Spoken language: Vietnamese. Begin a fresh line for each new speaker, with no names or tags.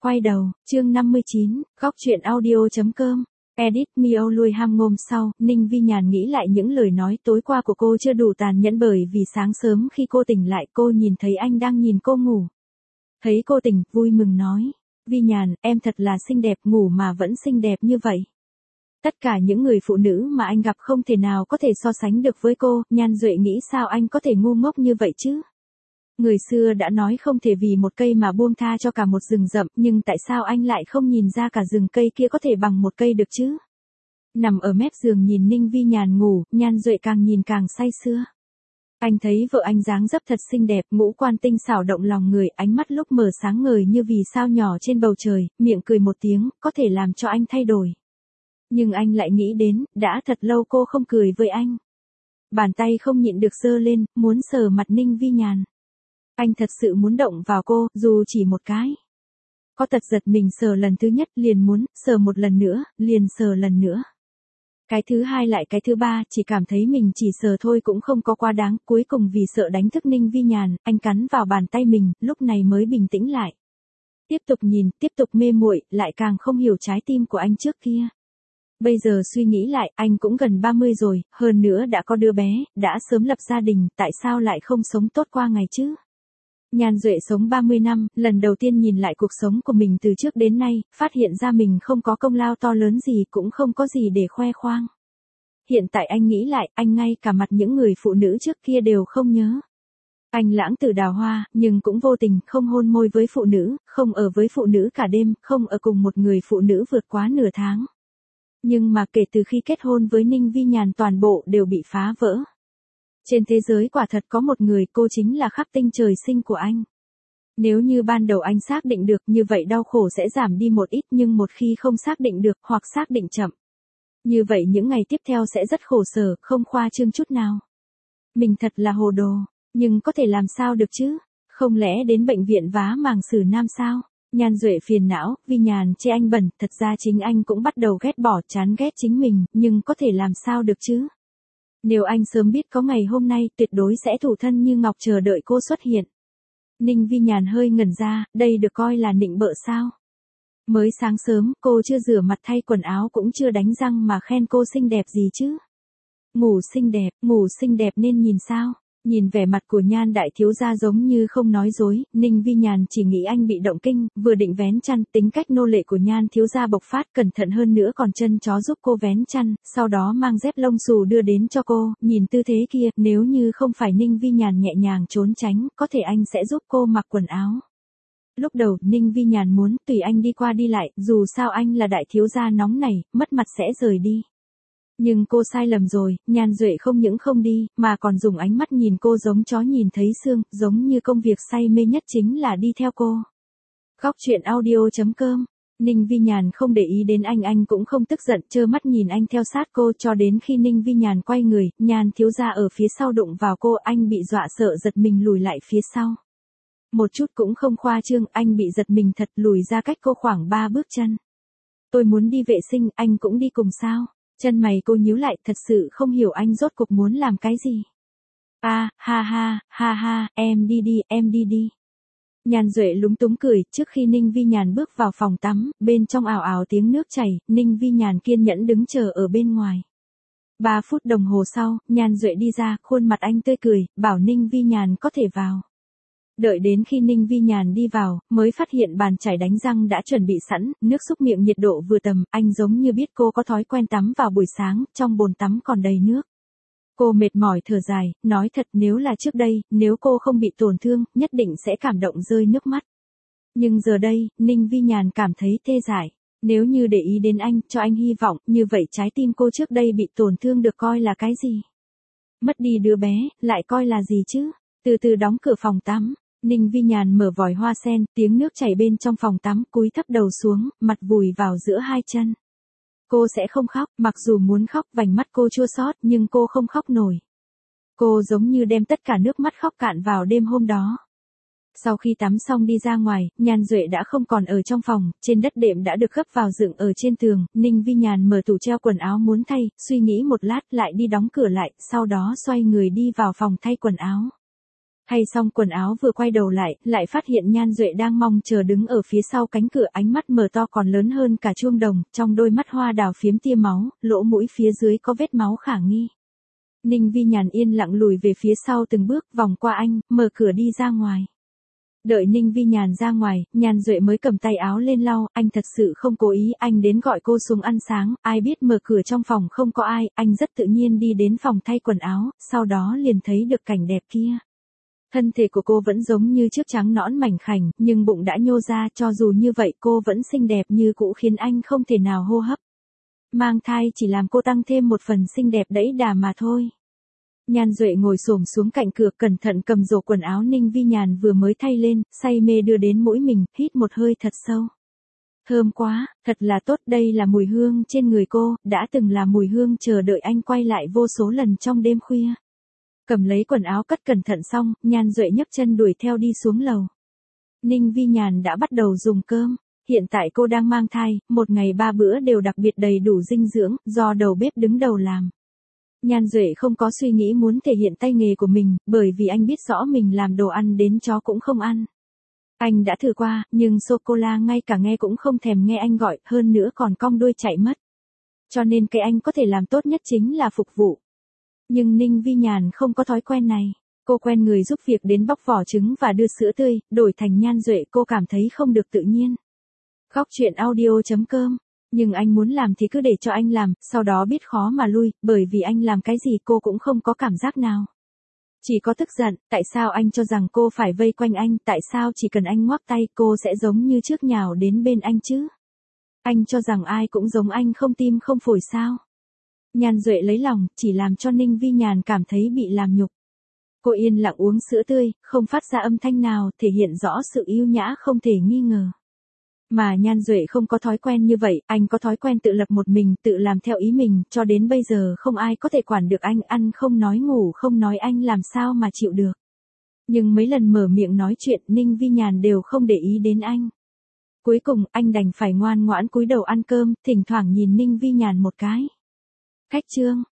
Quay đầu, chương 59, góc truyện audio.com. Edit Mio lui ham ngôm sau, Ninh Vi Nhàn nghĩ lại những lời nói tối qua của cô chưa đủ tàn nhẫn bởi vì sáng sớm khi cô tỉnh lại cô nhìn thấy anh đang nhìn cô ngủ. Thấy cô tỉnh, vui mừng nói. Vi Nhàn, em thật là xinh đẹp, ngủ mà vẫn xinh đẹp như vậy. Tất cả những người phụ nữ mà anh gặp không thể nào có thể so sánh được với cô, Nhan Duệ nghĩ sao anh có thể ngu ngốc như vậy chứ? Người xưa đã nói không thể vì một cây mà buông tha cho cả một rừng rậm, nhưng tại sao anh lại không nhìn ra cả rừng cây kia có thể bằng một cây được chứ? Nằm ở mép giường nhìn Ninh Vi Nhàn ngủ, Nhan Duệ càng nhìn càng say sưa. Anh thấy vợ anh dáng dấp thật xinh đẹp, ngũ quan tinh xảo động lòng người, ánh mắt lúc mở sáng ngời như vì sao nhỏ trên bầu trời, miệng cười một tiếng, có thể làm cho anh thay đổi. Nhưng anh lại nghĩ đến, đã thật lâu cô không cười với anh. Bàn tay không nhịn được giơ lên, muốn sờ mặt Ninh Vi Nhàn. Anh thật sự muốn động vào cô, dù chỉ một cái. Có tật giật mình sờ lần thứ nhất liền muốn, sờ một lần nữa, liền sờ lần nữa. Cái thứ hai lại cái thứ ba, chỉ cảm thấy mình chỉ sờ thôi cũng không có quá đáng, cuối cùng vì sợ đánh thức Ninh Vi Nhàn, anh cắn vào bàn tay mình, lúc này mới bình tĩnh lại. Tiếp tục nhìn, tiếp tục mê muội, lại càng không hiểu trái tim của anh trước kia. Bây giờ suy nghĩ lại, anh cũng gần 30 rồi, hơn nữa đã có đứa bé, đã sớm lập gia đình, tại sao lại không sống tốt qua ngày chứ? Nhan Duệ sống 30 năm, lần đầu tiên nhìn lại cuộc sống của mình từ trước đến nay, phát hiện ra mình không có công lao to lớn gì cũng không có gì để khoe khoang. Hiện tại anh nghĩ lại, anh ngay cả mặt những người phụ nữ trước kia đều không nhớ. Anh lãng tử đào hoa, nhưng cũng vô tình, không hôn môi với phụ nữ, không ở với phụ nữ cả đêm, không ở cùng một người phụ nữ vượt quá nửa tháng. Nhưng mà kể từ khi kết hôn với Ninh Vi Nhàn toàn bộ đều bị phá vỡ. Trên thế giới quả thật có một người, cô chính là khắc tinh trời sinh của anh. Nếu như ban đầu anh xác định được như vậy đau khổ sẽ giảm đi một ít, nhưng một khi không xác định được hoặc xác định chậm. Như vậy những ngày tiếp theo sẽ rất khổ sở, không khoa trương chút nào. Mình thật là hồ đồ, nhưng có thể làm sao được chứ? Không lẽ đến bệnh viện vá màng xử nam sao? Nhan Duệ phiền não, Vi Nhàn chê anh bẩn, thật ra chính anh cũng bắt đầu ghét bỏ, chán ghét chính mình, nhưng có thể làm sao được chứ? Nếu anh sớm biết có ngày hôm nay, tuyệt đối sẽ thủ thân như ngọc chờ đợi cô xuất hiện. Ninh Vi Nhàn hơi ngẩn ra, đây được coi là nịnh bợ sao? Mới sáng sớm, cô chưa rửa mặt thay quần áo cũng chưa đánh răng mà khen cô xinh đẹp gì chứ? Ngủ xinh đẹp nên nhìn sao? Nhìn vẻ mặt của Nhan đại thiếu gia giống như không nói dối, Ninh Vi Nhàn chỉ nghĩ anh bị động kinh, vừa định vén chăn, tính cách nô lệ của Nhan thiếu gia bộc phát, cẩn thận hơn nữa còn chân chó giúp cô vén chăn, sau đó mang dép lông xù đưa đến cho cô, nhìn tư thế kia, nếu như không phải Ninh Vi Nhàn nhẹ nhàng trốn tránh, có thể anh sẽ giúp cô mặc quần áo. Lúc đầu, Ninh Vi Nhàn muốn, tùy anh đi qua đi lại, dù sao anh là đại thiếu gia nóng này, mất mặt sẽ rời đi. Nhưng cô sai lầm rồi, Nhan Duệ không những không đi, mà còn dùng ánh mắt nhìn cô giống chó nhìn thấy xương, giống như công việc say mê nhất chính là đi theo cô. Góc truyện audio.com. Ninh Vi Nhàn không để ý đến anh cũng không tức giận, trơ mắt nhìn anh theo sát cô cho đến khi Ninh Vi Nhàn quay người, Nhan thiếu gia ở phía sau đụng vào cô, anh bị dọa sợ giật mình lùi lại phía sau. Một chút cũng không khoa trương, anh bị giật mình thật, lùi ra cách cô khoảng 3 bước chân. Tôi muốn đi vệ sinh, anh cũng đi cùng sao? Chân mày cô nhíu lại, thật sự không hiểu anh rốt cuộc muốn làm cái gì. Ha, em đi đi. Nhan Duệ lúng túng cười, trước khi Ninh Vi Nhàn bước vào phòng tắm, bên trong ào ào tiếng nước chảy, Ninh Vi Nhàn kiên nhẫn đứng chờ ở bên ngoài. 3 phút đồng hồ sau, Nhan Duệ đi ra, khuôn mặt anh tươi cười, bảo Ninh Vi Nhàn có thể vào. Đợi đến khi Ninh Vi Nhàn đi vào, mới phát hiện bàn chải đánh răng đã chuẩn bị sẵn, nước súc miệng nhiệt độ vừa tầm, anh giống như biết cô có thói quen tắm vào buổi sáng, trong bồn tắm còn đầy nước. Cô mệt mỏi thở dài, nói thật nếu là trước đây, nếu cô không bị tổn thương, nhất định sẽ cảm động rơi nước mắt. Nhưng giờ đây, Ninh Vi Nhàn cảm thấy tê dại. Nếu như để ý đến anh, cho anh hy vọng, như vậy trái tim cô trước đây bị tổn thương được coi là cái gì? Mất đi đứa bé, lại coi là gì chứ? Từ từ đóng cửa phòng tắm. Ninh Vi Nhàn mở vòi hoa sen, tiếng nước chảy bên trong phòng tắm, cúi thấp đầu xuống, mặt vùi vào giữa hai chân. Cô sẽ không khóc, mặc dù muốn khóc, vành mắt cô chua xót, nhưng cô không khóc nổi. Cô giống như đem tất cả nước mắt khóc cạn vào đêm hôm đó. Sau khi tắm xong đi ra ngoài, Nhan Duệ đã không còn ở trong phòng, trên đất đệm đã được gấp vào dựng ở trên tường, Ninh Vi Nhàn mở tủ treo quần áo muốn thay, suy nghĩ một lát lại đi đóng cửa lại, sau đó xoay người đi vào phòng thay quần áo. Thay xong quần áo vừa quay đầu lại phát hiện Nhan Duệ đang mong chờ đứng ở phía sau cánh cửa, ánh mắt mở to còn lớn hơn cả chuông đồng, trong đôi mắt hoa đào phiếm tia máu, lỗ mũi phía dưới có vết máu khả nghi. Ninh Vi Nhàn yên lặng lùi về phía sau từng bước, vòng qua anh, mở cửa đi ra ngoài. Đợi Ninh Vi Nhàn ra ngoài, Nhan Duệ mới cầm tay áo lên lau, anh thật sự không cố ý, anh đến gọi cô xuống ăn sáng, ai biết mở cửa trong phòng không có ai, anh rất tự nhiên đi đến phòng thay quần áo, sau đó liền thấy được cảnh đẹp kia. Thân thể của cô vẫn giống như trước, trắng nõn mảnh khảnh, nhưng bụng đã nhô ra, cho dù như vậy cô vẫn xinh đẹp như cũ khiến anh không thể nào hô hấp. Mang thai chỉ làm cô tăng thêm một phần xinh đẹp đẫy đà mà thôi. Nhan Duệ ngồi xổm xuống cạnh cửa, cẩn thận cầm rổ quần áo Ninh Vi Nhàn vừa mới thay lên, say mê đưa đến mũi mình, hít một hơi thật sâu. Thơm quá, thật là tốt, đây là mùi hương trên người cô, đã từng là mùi hương chờ đợi anh quay lại vô số lần trong đêm khuya. Cầm lấy quần áo cất cẩn thận xong, Nhan Duệ nhấc chân đuổi theo đi xuống lầu. Ninh Vi Nhàn đã bắt đầu dùng cơm. Hiện tại cô đang mang thai, một ngày 3 bữa đều đặc biệt đầy đủ dinh dưỡng, do đầu bếp đứng đầu làm. Nhan Duệ không có suy nghĩ muốn thể hiện tay nghề của mình, bởi vì anh biết rõ mình làm đồ ăn đến chó cũng không ăn. Anh đã thử qua, nhưng sô-cô-la ngay cả nghe cũng không thèm nghe anh gọi, hơn nữa còn cong đuôi chạy mất. Cho nên cái anh có thể làm tốt nhất chính là phục vụ. Nhưng Ninh Vi Nhàn không có thói quen này. Cô quen người giúp việc đến bóc vỏ trứng và đưa sữa tươi, đổi thành Nhan Duệ cô cảm thấy không được tự nhiên. Khóc chuyện audio.com. Nhưng anh muốn làm thì cứ để cho anh làm, sau đó biết khó mà lui, bởi vì anh làm cái gì cô cũng không có cảm giác nào. Chỉ có tức giận, tại sao anh cho rằng cô phải vây quanh anh, tại sao chỉ cần anh ngoắc tay cô sẽ giống như trước nhào đến bên anh chứ? Anh cho rằng ai cũng giống anh không tim không phổi sao? Nhan Duệ lấy lòng, chỉ làm cho Ninh Vi Nhàn cảm thấy bị làm nhục. Cô yên lặng uống sữa tươi, không phát ra âm thanh nào, thể hiện rõ sự yêu nhã không thể nghi ngờ. Mà Nhan Duệ không có thói quen như vậy, anh có thói quen tự lập một mình, tự làm theo ý mình, cho đến bây giờ không ai có thể quản được anh, ăn không nói ngủ không nói, anh làm sao mà chịu được. Nhưng mấy lần mở miệng nói chuyện, Ninh Vi Nhàn đều không để ý đến anh. Cuối cùng, anh đành phải ngoan ngoãn cúi đầu ăn cơm, thỉnh thoảng nhìn Ninh Vi Nhàn một cái. Khách chương.